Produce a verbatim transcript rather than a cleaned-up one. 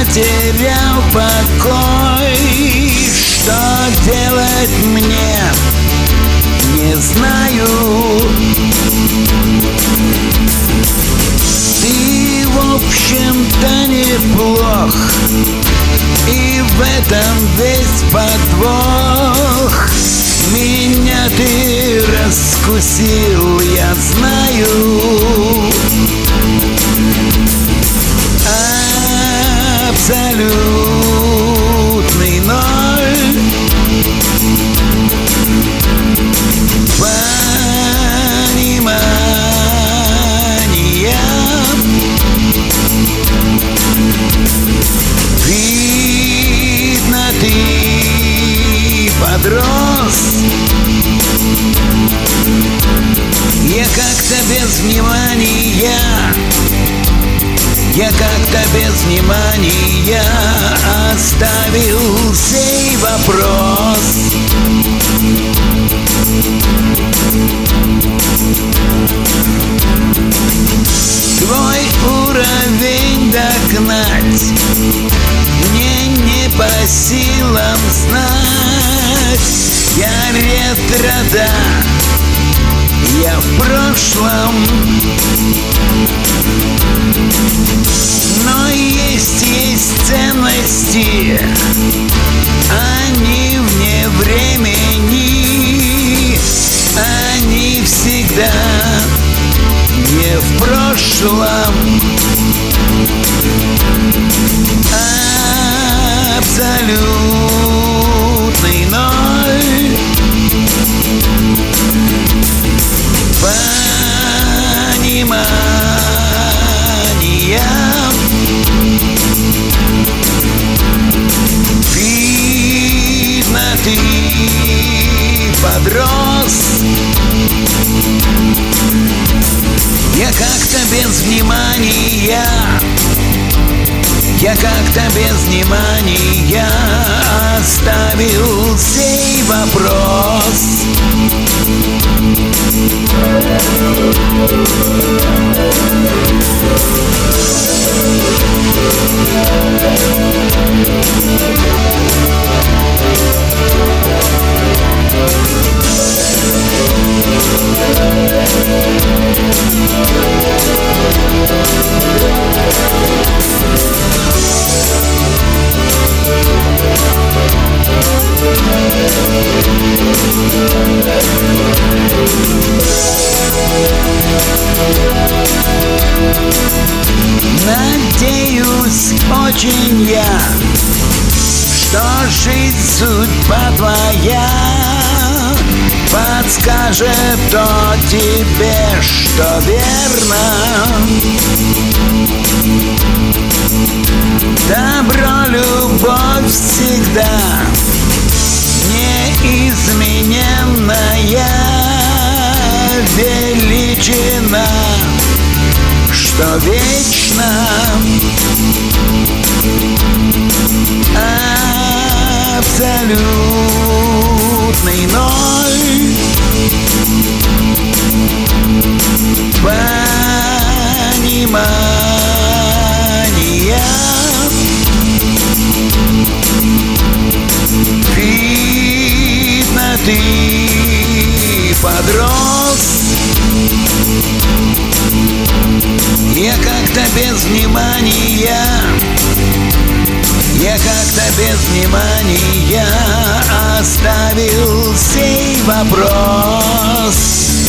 потерял покой. Что делать мне, не знаю. Ты, в общем-то, неплох, и в этом весь подвох. Меня ты раскусил, я знаю. Абсолютный ноль. Понимания. Видно, ты подрос. Я как-то без внимания, я как-то без внимания оставил сей вопрос. Твой уровень догнать мне не по силам знать. Я ретро, да, я в прошлом. Но есть, есть ценности, они вне времени, они всегда не в прошлом. Абсолютный ноль. Понимания. Видно, ты подрос. Я как-то без внимания, я как-то без внимания оставил сей вопрос. Надеюсь очень я, что жизнь судьба твоя подскажет то тебе, что верно. Добро, любовь всегда неизмененная величина, что вечно. Абсолютный ноль. Понимания. Видно, ты подрос. Я как-то без внимания, я как-то без внимания оставил сей вопрос.